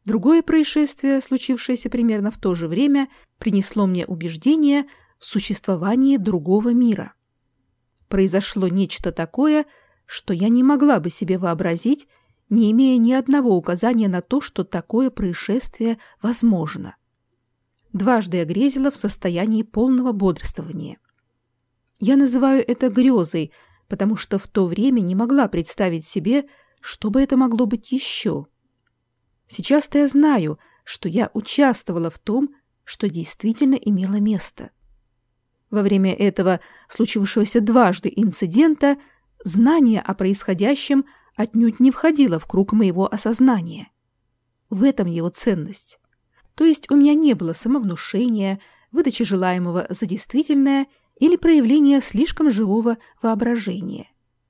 Другое происшествие, случившееся примерно в то же время, принесло мне убеждение в существовании другого мира. Произошло нечто такое, что я не могла бы себе вообразить, не имея ни одного указания на то, что такое происшествие возможно. Дважды я грезила в состоянии полного бодрствования. Я называю это грезой, потому что в то время не могла представить себе, что бы это могло быть еще. Сейчас-то я знаю, что я участвовала в том, что действительно имело место. Во время этого случившегося дважды инцидента знание о происходящем отнюдь не входило в круг моего осознания. В этом его ценность. То есть у меня не было самовнушения, выдачи желаемого за действительное или проявления слишком живого воображения.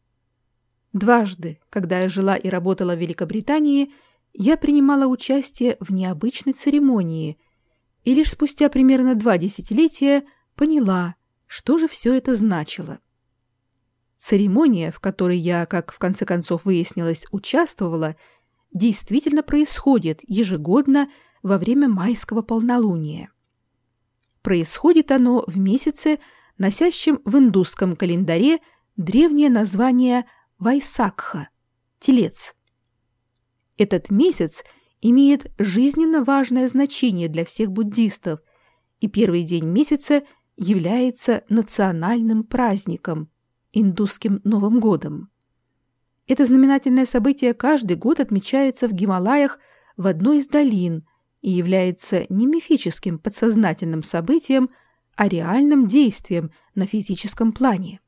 Дважды, когда я жила и работала в Великобритании, я принимала участие в необычной церемонии и лишь спустя примерно 2 десятилетия поняла, что же все это значило. Церемония, в которой я, как в конце концов выяснилось, участвовала, действительно происходит ежегодно во время майского полнолуния. Происходит оно в месяце, носящем в индусском календаре древнее название Вайсакха – Телец. Этот месяц имеет жизненно важное значение для всех буддистов, и первый день месяца является национальным праздником – индусским Новым годом. Это знаменательное событие каждый год отмечается в Гималаях в одной из долин и является не мифическим подсознательным событием, а реальным действием на физическом плане.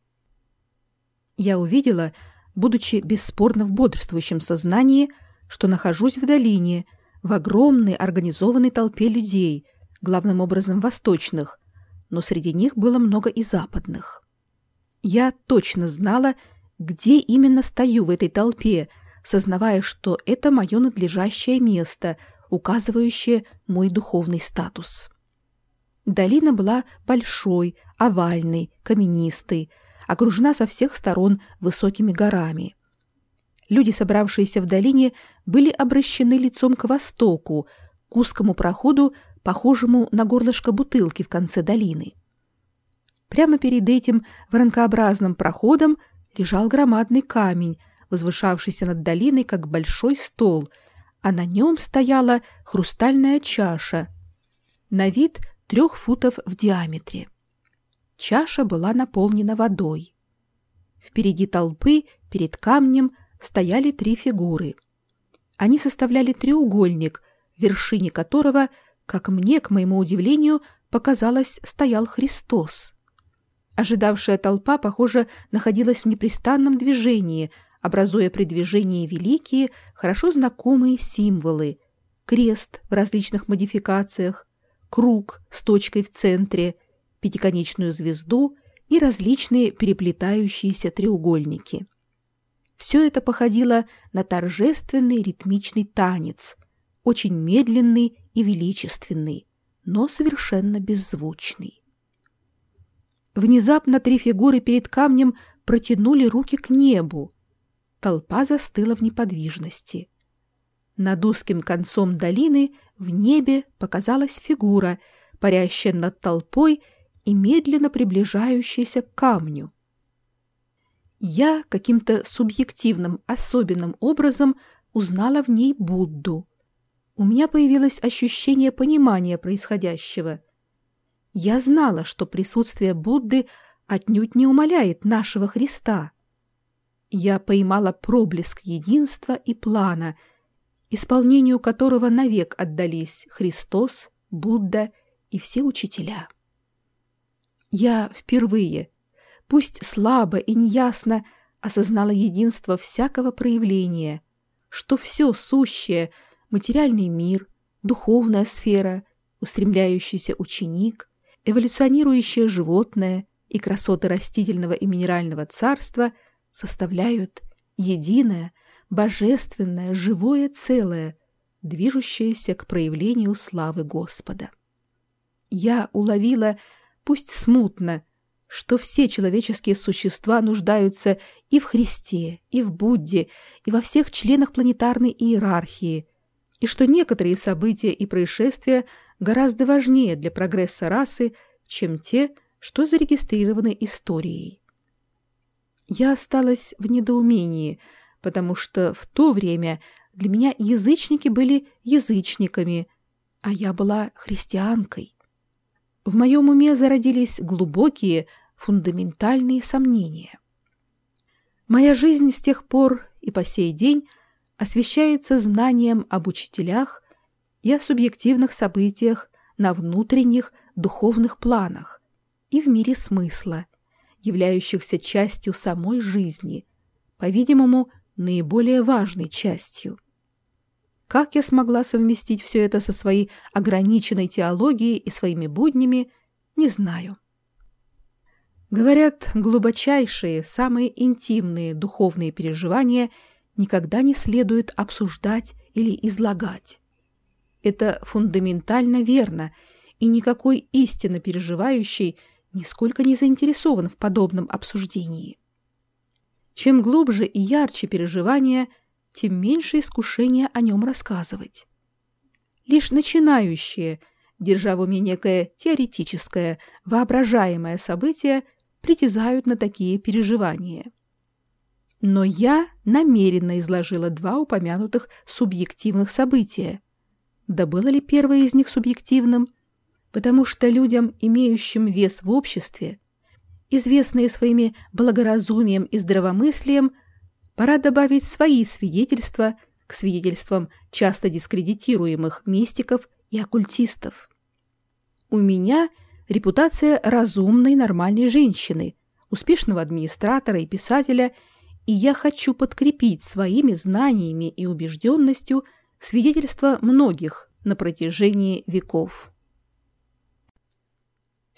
Я увидела, будучи бесспорно в бодрствующем сознании, что нахожусь в долине, в огромной организованной толпе людей, главным образом восточных, но среди них было много и западных. Я точно знала, где именно стою в этой толпе, сознавая, что это мое надлежащее место, указывающее мой духовный статус. Долина была большой, овальной, каменистой, окружена со всех сторон высокими горами. Люди, собравшиеся в долине, были обращены лицом к востоку, к узкому проходу, похожему на горлышко бутылки в конце долины. Прямо перед этим воронкообразным проходом лежал громадный камень, возвышавшийся над долиной, как большой стол, а на нем стояла хрустальная чаша, на вид 3 футов в диаметре. Чаша была наполнена водой. Впереди толпы, перед камнем, стояли 3 фигуры. Они составляли треугольник, в вершине которого, как мне, к моему удивлению, показалось, стоял Христос. Ожидавшая толпа, похоже, находилась в непрестанном движении, образуя при движении великие, хорошо знакомые символы: крест в различных модификациях, круг с точкой в центре, пятиконечную звезду и различные переплетающиеся треугольники. Все это походило на торжественный ритмичный танец, очень медленный и величественный, но совершенно беззвучный. Внезапно 3 фигуры перед камнем протянули руки к небу. Толпа застыла в неподвижности. Над узким концом долины в небе показалась фигура, парящая над толпой и медленно приближающаяся к камню. Я каким-то субъективным, особенным образом узнала в ней Будду. У меня появилось ощущение понимания происходящего. Я знала, что присутствие Будды отнюдь не умаляет нашего Христа. Я поймала проблеск единства и плана, исполнению которого навек отдались Христос, Будда и все учителя. Я впервые, пусть слабо и неясно, осознала единство всякого проявления, что все сущее, материальный мир, духовная сфера, устремляющийся ученик, эволюционирующее животное и красоты растительного и минерального царства составляют единое, божественное, живое целое, движущееся к проявлению славы Господа. Я уловила, пусть смутно, что все человеческие существа нуждаются и в Христе, и в Будде, и во всех членах планетарной иерархии, и что некоторые события и происшествия гораздо важнее для прогресса расы, чем те, что зарегистрированы историей. Я осталась в недоумении, потому что в то время для меня язычники были язычниками, а я была христианкой. В моем уме зародились глубокие, фундаментальные сомнения. Моя жизнь с тех пор и по сей день освещается знанием об учителях и о субъективных событиях на внутренних духовных планах и в мире смысла, являющихся частью самой жизни, по-видимому, наиболее важной частью. Как я смогла совместить все это со своей ограниченной теологией и своими буднями, не знаю. Говорят, глубочайшие, самые интимные духовные переживания никогда не следует обсуждать или излагать. Это фундаментально верно, и никакой истинно переживающий нисколько не заинтересован в подобном обсуждении. Чем глубже и ярче переживание, тем меньше искушения о нем рассказывать. Лишь начинающие, держа в уме некое теоретическое, воображаемое событие, притязают на такие переживания. Но я намеренно изложила два упомянутых субъективных события. Да было ли первое из них субъективным? Потому что людям, имеющим вес в обществе, известные своими благоразумием и здравомыслием, пора добавить свои свидетельства к свидетельствам часто дискредитируемых мистиков и оккультистов. У меня репутация разумной, нормальной женщины, успешного администратора и писателя, и я хочу подкрепить своими знаниями и убежденностью свидетельства многих на протяжении веков.